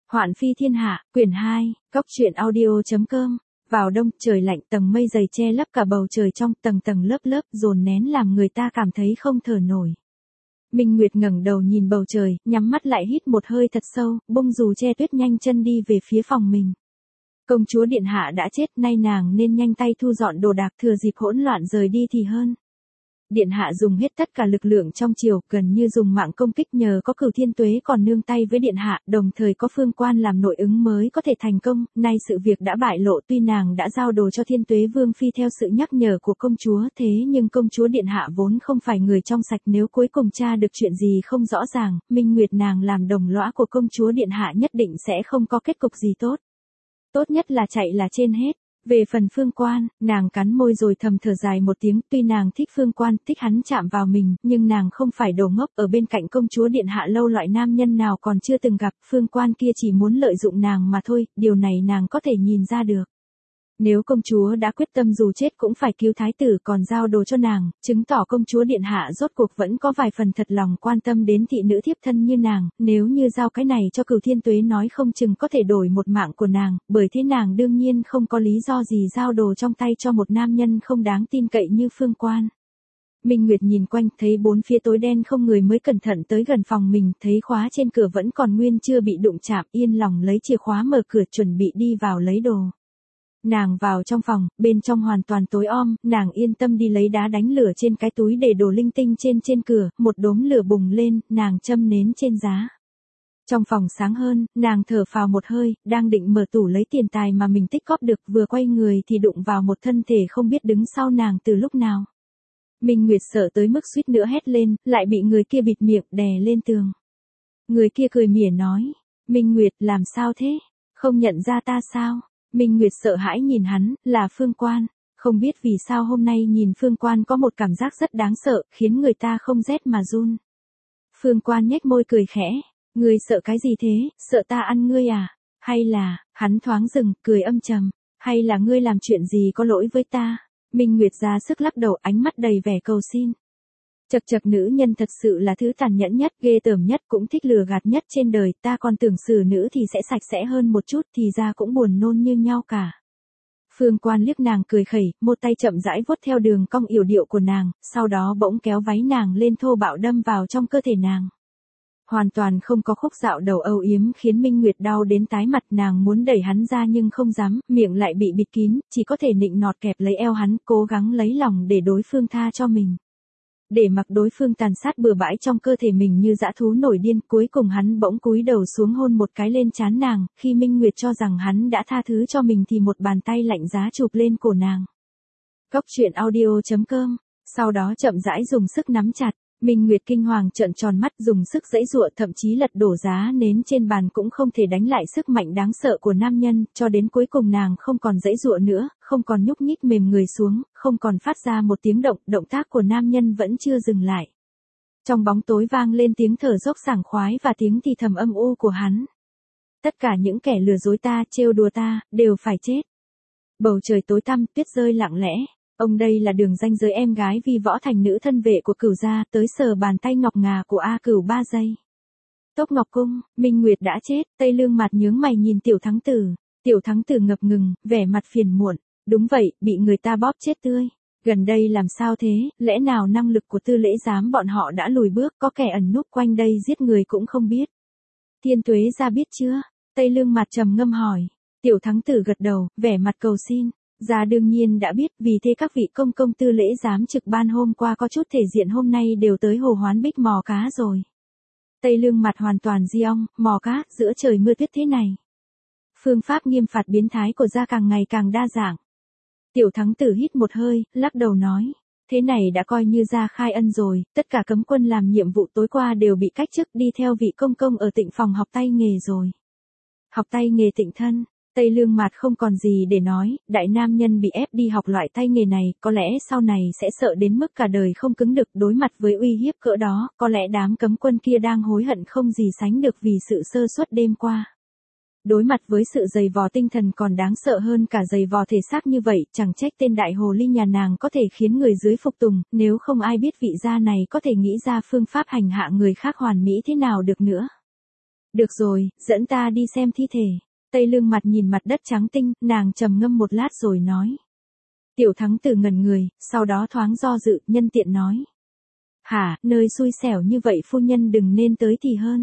Hoạn phi thiên hạ, quyển 2, góc truyện audio.com. Vào đông, trời lạnh, tầng mây dày che lấp cả bầu trời trong, tầng tầng lớp lớp dồn nén làm người ta cảm thấy không thở nổi. Minh Nguyệt ngẩng đầu nhìn bầu trời, nhắm mắt lại hít một hơi thật sâu, bông dù che tuyết nhanh chân đi về phía phòng mình. Công chúa điện hạ đã chết, nay nàng nên nhanh tay thu dọn đồ đạc, thừa dịp hỗn loạn rời đi thì hơn. Điện hạ dùng hết tất cả lực lượng trong triều, gần như dùng mạng công kích, nhờ có Cửu Thiên Tuế còn nương tay với điện hạ, đồng thời có Phương Quan làm nội ứng mới có thể thành công. Nay sự việc đã bại lộ, tuy nàng đã giao đồ cho Thiên Tuế Vương phi theo sự nhắc nhở của công chúa, thế nhưng công chúa điện hạ vốn không phải người trong sạch, nếu cuối cùng tra được chuyện gì không rõ ràng, Minh Nguyệt nàng làm đồng lõa của công chúa điện hạ nhất định sẽ không có kết cục gì tốt. Tốt nhất là chạy là trên hết. Về phần Phương Quan, nàng cắn môi rồi thầm thở dài một tiếng, tuy nàng thích Phương Quan, thích hắn chạm vào mình, nhưng nàng không phải đồ ngốc, ở bên cạnh công chúa điện hạ lâu loại nam nhân nào còn chưa từng gặp, Phương Quan kia chỉ muốn lợi dụng nàng mà thôi, điều này nàng có thể nhìn ra được. Nếu công chúa đã quyết tâm dù chết cũng phải cứu thái tử còn giao đồ cho nàng, chứng tỏ công chúa điện hạ rốt cuộc vẫn có vài phần thật lòng quan tâm đến thị nữ thiếp thân như nàng, nếu như giao cái này cho Cửu Thiên Tuế nói không chừng có thể đổi một mạng của nàng, bởi thế nàng đương nhiên không có lý do gì giao đồ trong tay cho một nam nhân không đáng tin cậy như Phương Quan. Minh Nguyệt nhìn quanh, thấy bốn phía tối đen không người mới cẩn thận tới gần phòng mình, thấy khóa trên cửa vẫn còn nguyên chưa bị đụng chạm, yên lòng lấy chìa khóa mở cửa chuẩn bị đi vào lấy đồ. Nàng vào trong phòng, bên trong hoàn toàn tối om, nàng yên tâm đi lấy đá đánh lửa trên cái túi để đồ linh tinh trên cửa, một đốm lửa bùng lên, nàng châm nến trên giá. Trong phòng sáng hơn, nàng thở phào một hơi, đang định mở tủ lấy tiền tài mà mình tích góp được, vừa quay người thì đụng vào một thân thể không biết đứng sau nàng từ lúc nào. Minh Nguyệt sợ tới mức suýt nữa hét lên, lại bị người kia bịt miệng đè lên tường. Người kia cười mỉa nói, Minh Nguyệt làm sao thế, không nhận ra ta sao? Minh Nguyệt sợ hãi nhìn hắn, là Phương Quan, không biết vì sao hôm nay nhìn Phương Quan có một cảm giác rất đáng sợ, khiến người ta không rét mà run. Phương Quan nhếch môi cười khẽ, ngươi sợ cái gì thế, sợ ta ăn ngươi à, hay là, hắn thoáng dừng, cười âm trầm, hay là ngươi làm chuyện gì có lỗi với ta? Minh Nguyệt ra sức lắc đầu, ánh mắt đầy vẻ cầu xin. Chật chật, nữ nhân thật sự là thứ tàn nhẫn nhất, ghê tởm nhất, cũng thích lừa gạt nhất trên đời, ta còn tưởng xử nữ thì sẽ sạch sẽ hơn một chút, thì ra cũng buồn nôn như nhau cả. Phương Quan liếc nàng cười khẩy, một tay chậm rãi vuốt theo đường cong yểu điệu của nàng, sau đó bỗng kéo váy nàng lên thô bạo đâm vào trong cơ thể nàng. Hoàn toàn không có khúc dạo đầu âu yếm, khiến Minh Nguyệt đau đến tái mặt, nàng muốn đẩy hắn ra nhưng không dám, miệng lại bị bịt kín, chỉ có thể nịnh nọt kẹp lấy eo hắn, cố gắng lấy lòng để đối phương tha cho mình. Để mặc đối phương tàn sát bừa bãi trong cơ thể mình như dã thú nổi điên, cuối cùng hắn bỗng cúi đầu xuống hôn một cái lên trán nàng, khi Minh Nguyệt cho rằng hắn đã tha thứ cho mình thì một bàn tay lạnh giá chụp lên cổ nàng. Góc truyện audio.com, sau đó chậm rãi dùng sức nắm chặt. Minh Nguyệt kinh hoàng trợn tròn mắt, dùng sức giãy giụa, thậm chí lật đổ giá nến trên bàn cũng không thể đánh lại sức mạnh đáng sợ của nam nhân, cho đến cuối cùng nàng không còn giãy giụa nữa, không còn nhúc nhích mềm người xuống, không còn phát ra một tiếng động, động tác của nam nhân vẫn chưa dừng lại. Trong bóng tối vang lên tiếng thở dốc sảng khoái và tiếng thì thầm âm u của hắn. Tất cả những kẻ lừa dối ta, trêu đùa ta, đều phải chết. Bầu trời tối tăm, tuyết rơi lặng lẽ. Ông đây là đường ranh giới em gái Vi Võ thành nữ thân vệ của Cửu gia, tới sờ bàn tay ngọc ngà của A Cửu 3 giây. Tốc Ngọc Cung, Minh Nguyệt đã chết, Tây Lương Mạt nhướng mày nhìn Tiểu Thắng Tử. Tiểu Thắng Tử ngập ngừng, vẻ mặt phiền muộn. Đúng vậy, bị người ta bóp chết tươi. Gần đây làm sao thế, lẽ nào năng lực của Tư Lễ Giám bọn họ đã lùi bước, có kẻ ẩn núp quanh đây giết người cũng không biết. Thiên Tuế gia biết chưa? Tây Lương Mạt trầm ngâm hỏi. Tiểu Thắng Tử gật đầu, vẻ mặt cầu xin. Gia đương nhiên đã biết, vì thế các vị công công Tư Lễ Giám trực ban hôm qua có chút thể diện hôm nay đều tới Hồ Hoán Bích mò cá rồi. Tây Lương Mặt hoàn toàn di ong, mò cá, giữa trời mưa tuyết thế này. Phương pháp nghiêm phạt biến thái của gia càng ngày càng đa dạng. Tiểu Thắng Tử hít một hơi, lắc đầu nói, thế này đã coi như gia khai ân rồi, tất cả cấm quân làm nhiệm vụ tối qua đều bị cách chức đi theo vị công công ở Tịnh phòng học tay nghề rồi. Học tay nghề Tịnh thân. Tây Lương Mạt không còn gì để nói, đại nam nhân bị ép đi học loại tay nghề này, có lẽ sau này sẽ sợ đến mức cả đời không cứng được, đối mặt với uy hiếp cỡ đó, có lẽ đám cấm quân kia đang hối hận không gì sánh được vì sự sơ suất đêm qua. Đối mặt với sự dày vò tinh thần còn đáng sợ hơn cả dày vò thể xác như vậy, chẳng trách tên đại hồ ly nhà nàng có thể khiến người dưới phục tùng, nếu không ai biết vị gia này có thể nghĩ ra phương pháp hành hạ người khác hoàn mỹ thế nào được nữa. Được rồi, dẫn ta đi xem thi thể. Tây Lương Mặt nhìn mặt đất trắng tinh, nàng trầm ngâm một lát rồi nói. Tiểu Thắng Tử ngẩn người, sau đó thoáng do dự, nhân tiện nói. Hả, nơi xui xẻo như vậy phu nhân đừng nên tới thì hơn.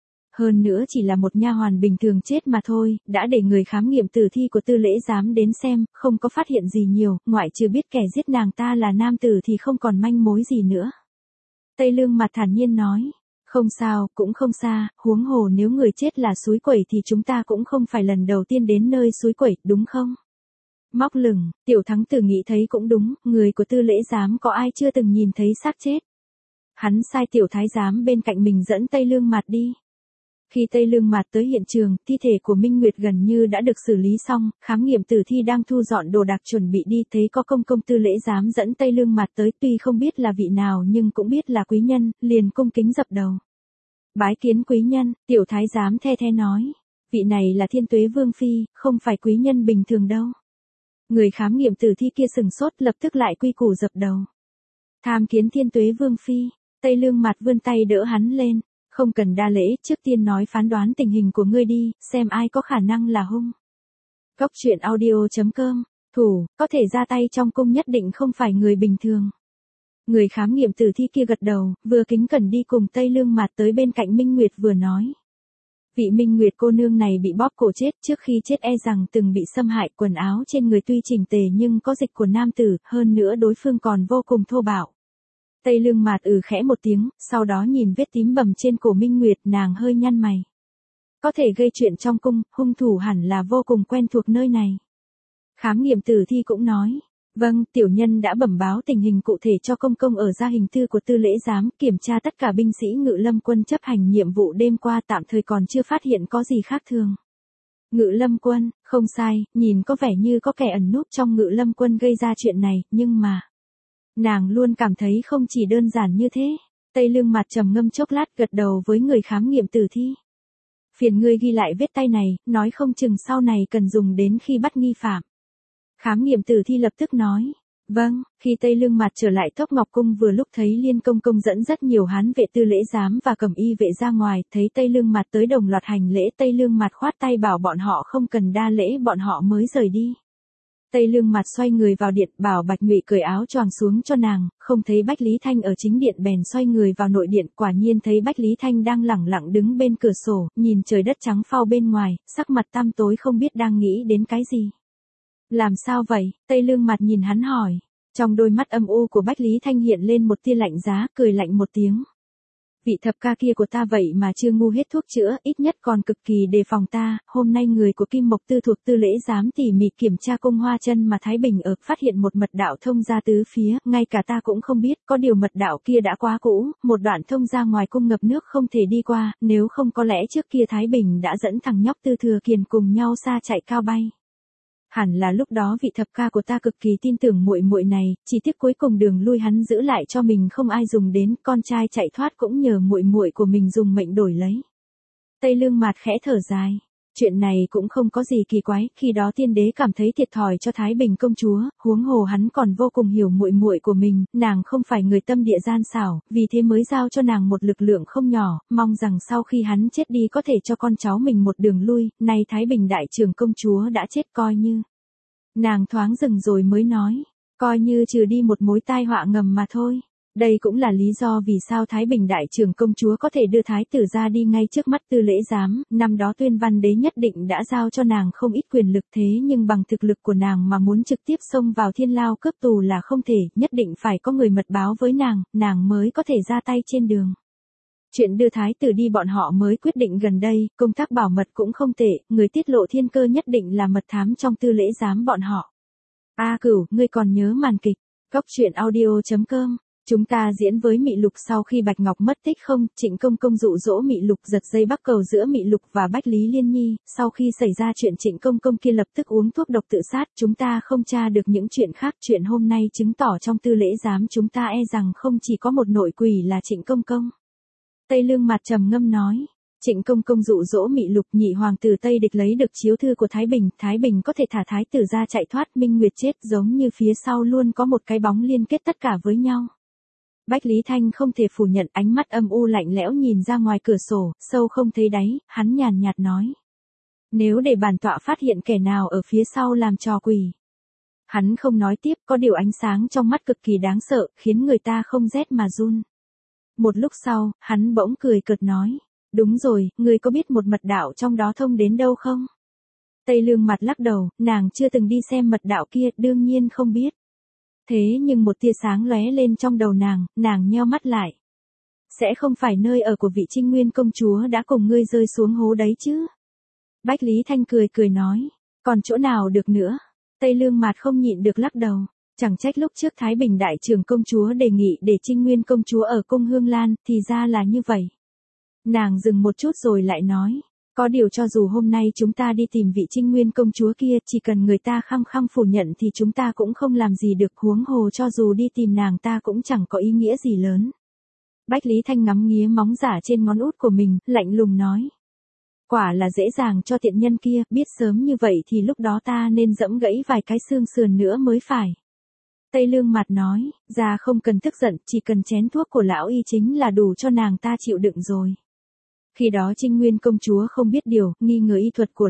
Hơn nữa chỉ là một nha hoàn bình thường chết mà thôi, đã để người khám nghiệm tử thi của Tư Lễ Giám đến xem, không có phát hiện gì nhiều, ngoại trừ biết kẻ giết nàng ta là nam tử thì không còn manh mối gì nữa. Tây Lương Mặt thản nhiên nói. Không sao, cũng không xa, huống hồ nếu người chết là suối quẩy thì chúng ta cũng không phải lần đầu tiên đến nơi suối quẩy, đúng không? Móc lửng, Tiểu Thắng Tử nghĩ thấy cũng đúng, người của Tư Lễ Giám có ai chưa từng nhìn thấy xác chết. Hắn sai Tiểu Thái Giám bên cạnh mình dẫn Tây Lương Mạt đi. Khi Tây Lương Mạt tới hiện trường, thi thể của Minh Nguyệt gần như đã được xử lý xong, khám nghiệm tử thi đang thu dọn đồ đạc chuẩn bị đi, thấy có công Tư Lễ Giám dẫn Tây Lương Mạt tới, tuy không biết là vị nào nhưng cũng biết là quý nhân, liền cung kính dập đầu. Bái kiến quý nhân, Tiểu Thái Giám the nói. Vị này là Thiên Tuế Vương Phi, không phải quý nhân bình thường đâu. Người khám nghiệm tử thi kia sừng sốt lập tức lại quy củ dập đầu. Tham kiến Thiên Tuế Vương Phi, Tây Lương Mạt vươn tay đỡ hắn lên. Không cần đa lễ, trước tiên nói phán đoán tình hình của ngươi đi, xem ai có khả năng là hung. Góc truyện audio.com, thủ, có thể ra tay trong cung nhất định không phải người bình thường. Người khám nghiệm tử thi kia gật đầu, vừa kính cẩn đi cùng Tây Lương Mạt tới bên cạnh Minh Nguyệt vừa nói. Vị Minh Nguyệt cô nương này bị bóp cổ chết, trước khi chết e rằng từng bị xâm hại, quần áo trên người tuy chỉnh tề nhưng có dịch của nam tử, hơn nữa đối phương còn vô cùng thô bạo. Tây Lương Mạt khẽ một tiếng, sau đó nhìn vết tím bầm trên cổ Minh Nguyệt, nàng hơi nhăn mày. Có thể gây chuyện trong cung, hung thủ hẳn là vô cùng quen thuộc nơi này. Khám nghiệm tử thi cũng nói, vâng, tiểu nhân đã bẩm báo tình hình cụ thể cho công ở gia hình thư của Tư Lễ Giám, kiểm tra tất cả binh sĩ Ngự Lâm Quân chấp hành nhiệm vụ đêm qua, tạm thời còn chưa phát hiện có gì khác thường. Ngự Lâm Quân, không sai, nhìn có vẻ như có kẻ ẩn núp trong Ngự Lâm Quân gây ra chuyện này, nhưng mà nàng luôn cảm thấy không chỉ đơn giản như thế. Tây Lương Mạt trầm ngâm chốc lát, gật đầu với người khám nghiệm tử thi. Phiền ngươi ghi lại vết tay này, nói không chừng sau này cần dùng đến khi bắt nghi phạm. Khám nghiệm tử thi lập tức nói. Vâng, khi Tây Lương Mạt trở lại Thốc Ngọc Cung vừa lúc thấy Liên Công dẫn rất nhiều hán vệ Tư Lễ Giám và Cẩm Y vệ ra ngoài, thấy Tây Lương Mạt tới đồng loạt hành lễ, Tây Lương Mạt khoát tay bảo bọn họ không cần đa lễ, bọn họ mới rời đi. Tây Lương Mạt xoay người vào điện, bảo Bạch Ngụy cởi áo choàng xuống cho nàng, không thấy Bách Lý Thanh ở chính điện bèn xoay người vào nội điện, quả nhiên thấy Bách Lý Thanh đang lẳng lặng đứng bên cửa sổ, nhìn trời đất trắng phau bên ngoài, sắc mặt tăm tối không biết đang nghĩ đến cái gì. Làm sao vậy? Tây Lương Mạt nhìn hắn hỏi. Trong đôi mắt âm u của Bách Lý Thanh hiện lên một tia lạnh giá, cười lạnh một tiếng. Vị thập ca kia của ta vậy mà chưa ngu hết thuốc chữa, ít nhất còn cực kỳ đề phòng ta, hôm nay người của Kim Mộc Tư thuộc Tư Lễ Giám tỉ mỉ kiểm tra cung Hoa Chân mà Thái Bình ở, phát hiện một mật đạo thông ra tứ phía, ngay cả ta cũng không biết, có điều mật đạo kia đã quá cũ, một đoạn thông ra ngoài cung ngập nước không thể đi qua, nếu không có lẽ trước kia Thái Bình đã dẫn thằng nhóc Tư Thừa Kiền cùng nhau xa chạy cao bay. Hẳn là lúc đó vị thập ca của ta cực kỳ tin tưởng muội muội này, chỉ tiếc cuối cùng đường lui hắn giữ lại cho mình không ai dùng đến, con trai chạy thoát cũng nhờ muội muội của mình dùng mệnh đổi lấy. Tây Lương Mạt khẽ thở dài, chuyện này cũng không có gì kỳ quái, khi đó tiên đế cảm thấy thiệt thòi cho Thái Bình công chúa, huống hồ hắn còn vô cùng hiểu muội muội của mình, nàng không phải người tâm địa gian xảo, vì thế mới giao cho nàng một lực lượng không nhỏ, mong rằng sau khi hắn chết đi có thể cho con cháu mình một đường lui, nay Thái Bình đại trưởng công chúa đã chết coi như. Nàng thoáng dừng rồi mới nói, coi như trừ đi một mối tai họa ngầm mà thôi. Đây cũng là lý do vì sao Thái Bình đại trưởng công chúa có thể đưa thái tử ra đi ngay trước mắt Tư Lễ Giám, năm đó Tuyên Văn Đế nhất định đã giao cho nàng không ít quyền lực, thế nhưng bằng thực lực của nàng mà muốn trực tiếp xông vào thiên lao cướp tù là không thể, nhất định phải có người mật báo với nàng mới có thể ra tay trên đường. Chuyện đưa thái tử đi bọn họ mới quyết định gần đây, công tác bảo mật cũng không tệ, người tiết lộ thiên cơ nhất định là mật thám trong Tư Lễ Giám bọn họ. A Cửu, ngươi còn nhớ màn kịch, góc truyện audio.com. Chúng ta diễn với Mị Lục sau khi Bạch Ngọc mất tích không, Trịnh Công dụ dỗ Mị Lục giật dây bắc cầu giữa Mị Lục và Bách Lý Liên Nhi, sau khi xảy ra chuyện Trịnh Công kia lập tức uống thuốc độc tự sát, chúng ta không tra được những chuyện khác, chuyện hôm nay chứng tỏ trong Tư Lễ Giám chúng ta e rằng không chỉ có một nội quỷ là Trịnh Công. Tây Lương Mạt trầm ngâm nói. Trịnh Công dụ dỗ Mị Lục, nhị hoàng tử Tây Địch lấy được chiếu thư của Thái Bình có thể thả thái tử ra chạy thoát, Minh Nguyệt chết, giống như phía sau luôn có một cái bóng liên kết tất cả với nhau. Bách Lý Thanh không thể phủ nhận, ánh mắt âm u lạnh lẽo nhìn ra ngoài cửa sổ, sâu không thấy đáy, hắn nhàn nhạt nói. Nếu để bản tọa phát hiện kẻ nào ở phía sau làm trò quỷ. Hắn không nói tiếp, có điều ánh sáng trong mắt cực kỳ đáng sợ, khiến người ta không rét mà run. Một lúc sau, hắn bỗng cười cợt nói. Đúng rồi, ngươi có biết một mật đạo trong đó thông đến đâu không? Tây Lương Mặt lắc đầu, nàng chưa từng đi xem mật đạo kia, đương nhiên không biết. Thế nhưng một tia sáng lóe lên trong đầu nàng nheo mắt lại. Sẽ không phải nơi ở của vị Trinh Nguyên công chúa đã cùng ngươi rơi xuống hố đấy chứ? Bách Lý Thanh cười nói, còn chỗ nào được nữa? Tây Lương Mạt không nhịn được lắc đầu, chẳng trách lúc trước Thái Bình đại trưởng công chúa đề nghị để Trinh Nguyên công chúa ở cung Hương Lan, thì ra là như vậy. Nàng dừng một chút rồi lại nói, có điều cho dù hôm nay chúng ta đi tìm vị Trinh Nguyên công chúa kia, chỉ cần người ta khăng khăng phủ nhận thì chúng ta cũng không làm gì được, huống hồ cho dù đi tìm nàng ta cũng chẳng có ý nghĩa gì lớn. Bách Lý Thanh ngắm nghía móng giả trên ngón út của mình, lạnh lùng nói. Quả là dễ dàng cho tiện nhân kia, biết sớm như vậy thì lúc đó ta nên giẫm gãy vài cái xương sườn nữa mới phải. Tây Lương Mặt nói, ra không cần tức giận, chỉ cần chén thuốc của lão y chính là đủ cho nàng ta chịu đựng rồi. Khi đó Trinh Nguyên công chúa không biết điều, nghi ngờ y thuật của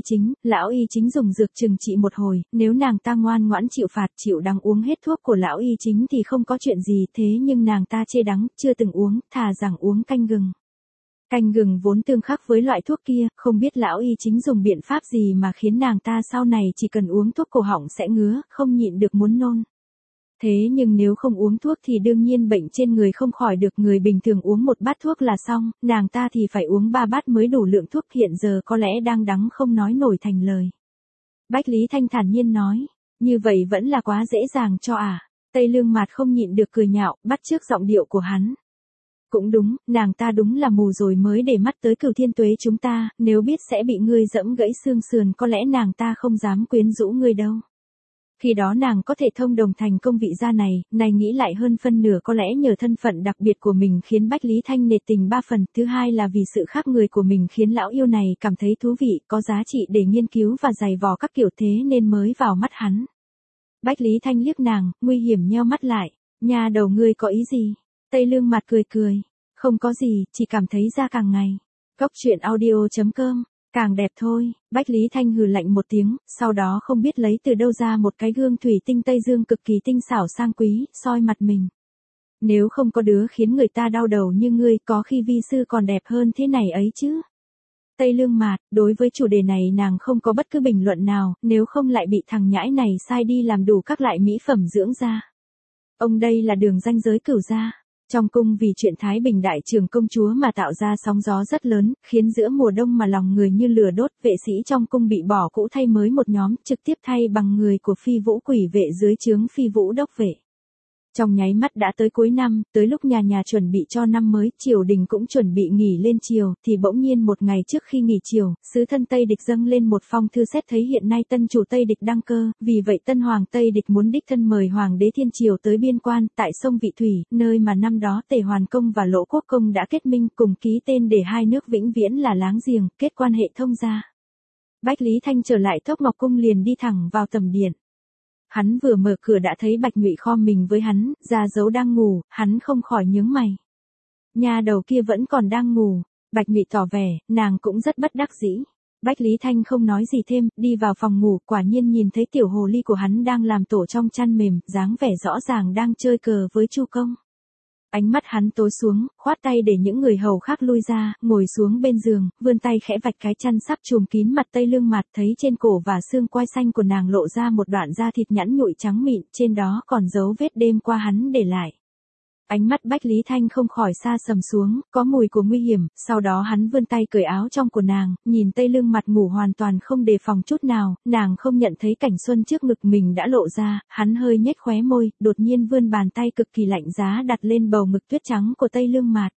lão y chính dùng dược trừng trị một hồi, nếu nàng ta ngoan ngoãn chịu phạt chịu đắng uống hết thuốc của lão y chính thì không có chuyện gì, thế nhưng nàng ta chê đắng, chưa từng uống, thà rằng uống canh gừng. Canh gừng vốn tương khắc với loại thuốc kia, không biết lão y chính dùng biện pháp gì mà khiến nàng ta sau này chỉ cần uống thuốc cổ họng sẽ ngứa, không nhịn được muốn nôn. Thế nhưng nếu không uống thuốc thì đương nhiên bệnh trên người không khỏi được, người bình thường uống một bát thuốc là xong, nàng ta thì phải uống 3 bát mới đủ lượng thuốc, hiện giờ có lẽ đang đắng không nói nổi thành lời. Bách Lý Thanh thản nhiên nói, như vậy vẫn là quá dễ dàng cho à? Tây Lương Mạt không nhịn được cười nhạo, bắt chước giọng điệu của hắn. Cũng đúng, nàng ta đúng là mù rồi mới để mắt tới Cửu Thiên Tuế chúng ta, nếu biết sẽ bị ngươi giẫm gãy xương sườn có lẽ nàng ta không dám quyến rũ ngươi đâu. Khi đó nàng có thể thông đồng thành công vị gia này, này nghĩ lại hơn phân nửa có lẽ nhờ thân phận đặc biệt của mình khiến Bách Lý Thanh nể tình 3 phần, thứ hai là vì sự khác người của mình khiến lão yêu này cảm thấy thú vị, có giá trị để nghiên cứu và giày vò các kiểu, thế nên mới vào mắt hắn. Bách Lý Thanh liếc nàng, nguy hiểm nheo mắt lại, nhà đầu ngươi có ý gì? Tây Lương Mặt cười, không có gì, chỉ cảm thấy da càng ngày. Cốc truyện audio.com, càng đẹp thôi. Bách Lý Thanh hừ lạnh một tiếng, sau đó không biết lấy từ đâu ra một cái gương thủy tinh Tây Dương cực kỳ tinh xảo sang quý, soi mặt mình. Nếu không có đứa khiến người ta đau đầu như ngươi, có khi vi sư còn đẹp hơn thế này ấy chứ. Tây Lương Mạt, đối với chủ đề này nàng không có bất cứ bình luận nào, nếu không lại bị thằng nhãi này sai đi làm đủ các loại mỹ phẩm dưỡng da. Ông đây là đường ranh giới Cửu gia. Trong cung vì chuyện Thái Bình đại trưởng công chúa mà tạo ra sóng gió rất lớn, khiến giữa mùa đông mà lòng người như lửa đốt, vệ sĩ trong cung bị bỏ cũ thay mới một nhóm, trực tiếp thay bằng người của Phi Vũ Quỷ vệ dưới trướng Phi Vũ đốc vệ. Trong nháy mắt đã tới cuối năm, tới lúc nhà chuẩn bị cho năm mới, triều đình cũng chuẩn bị nghỉ lên triều, thì bỗng nhiên một ngày trước khi nghỉ triều, sứ thân Tây Địch dâng lên một phong thư xét thấy hiện nay tân chủ Tây Địch đăng cơ, vì vậy tân hoàng Tây Địch muốn đích thân mời hoàng đế thiên triều tới biên quan, tại sông Vị Thủy, nơi mà năm đó Tề Hoàn Công và Lỗ Quốc Công đã kết minh cùng ký tên để hai nước vĩnh viễn là láng giềng, kết quan hệ thông gia. Bách Lý Thanh trở lại Thốc Ngọc Cung liền đi thẳng vào tầm điện. Hắn vừa mở cửa đã thấy Bạch Nhụy khom mình với hắn, Gia Dấu đang ngủ, hắn không khỏi nhướng mày. Nhà đầu kia vẫn còn đang ngủ, Bạch Nhụy tỏ vẻ, nàng cũng rất bất đắc dĩ. Bách Lý Thanh không nói gì thêm, đi vào phòng ngủ, quả nhiên nhìn thấy tiểu hồ ly của hắn đang làm tổ trong chăn mềm, dáng vẻ rõ ràng đang chơi cờ với Chu Công. Ánh mắt hắn tối xuống, khoát tay để những người hầu khác lui ra, ngồi xuống bên giường, vươn tay khẽ vạch cái chăn sắp trùm kín mặt Tây Lương Mạt, thấy trên cổ và xương quai xanh của nàng lộ ra một đoạn da thịt nhẵn nhụi trắng mịn, trên đó còn dấu vết đêm qua hắn để lại. Ánh mắt Bách Lý Thanh không khỏi xa sầm xuống, có mùi của nguy hiểm, sau đó hắn vươn tay cởi áo trong của nàng, nhìn Tây Lương Mặt ngủ hoàn toàn không đề phòng chút nào, nàng không nhận thấy cảnh xuân trước ngực mình đã lộ ra, hắn hơi nhếch khóe môi, đột nhiên vươn bàn tay cực kỳ lạnh giá đặt lên bầu ngực tuyết trắng của Tây Lương Mạt.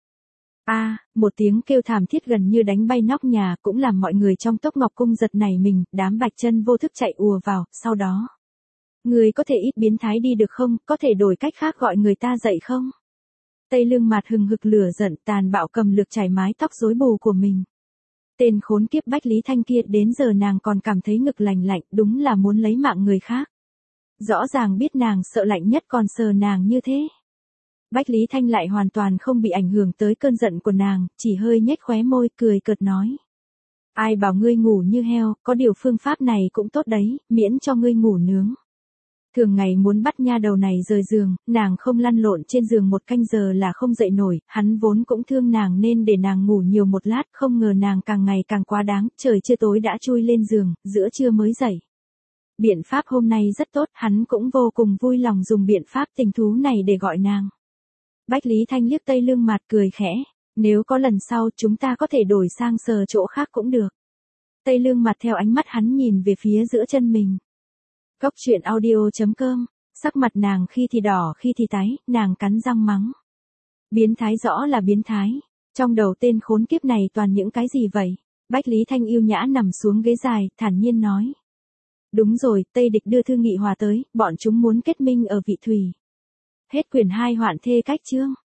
Một tiếng kêu thảm thiết gần như đánh bay nóc nhà cũng làm mọi người trong Tốc Ngọc Cung giật nảy mình, đám Bạch Chân vô thức chạy ùa vào, sau đó. Người có thể ít biến thái đi được không, có thể đổi cách khác gọi người ta dậy không? Tây Lương Mạt hừng hực lửa giận tàn bạo cầm lược chải mái tóc rối bù của mình. Tên khốn kiếp Bách Lý Thanh kia đến giờ nàng còn cảm thấy ngực lành lạnh, đúng là muốn lấy mạng người khác. Rõ ràng biết nàng sợ lạnh nhất còn sờ nàng như thế. Bách Lý Thanh lại hoàn toàn không bị ảnh hưởng tới cơn giận của nàng, chỉ hơi nhếch khóe môi cười cợt nói. Ai bảo ngươi ngủ như heo, có điều phương pháp này cũng tốt đấy, miễn cho ngươi ngủ nướng. Thường ngày muốn bắt nha đầu này rời giường, nàng không lăn lộn trên giường 1 canh giờ là không dậy nổi, hắn vốn cũng thương nàng nên để nàng ngủ nhiều một lát, không ngờ nàng càng ngày càng quá đáng, trời chưa tối đã chui lên giường, giữa trưa mới dậy. Biện pháp hôm nay rất tốt, hắn cũng vô cùng vui lòng dùng biện pháp tình thú này để gọi nàng. Bách Lý Thanh liếc Tây Lương Mạt cười khẽ, nếu có lần sau chúng ta có thể đổi sang sờ chỗ khác cũng được. Tây Lương Mạt theo ánh mắt hắn nhìn về phía giữa chân mình. Cốc truyện audio.com, sắc mặt nàng khi thì đỏ khi thì tái, nàng cắn răng mắng. Biến thái rõ là biến thái, trong đầu tên khốn kiếp này toàn những cái gì vậy? Bách Lý Thanh yêu nhã nằm xuống ghế dài, thản nhiên nói. Đúng rồi, Tây Địch đưa Thư Nghị Hòa tới, bọn chúng muốn kết minh ở Vị Thủy. Hết quyển 2 Hoạn thê cách chương.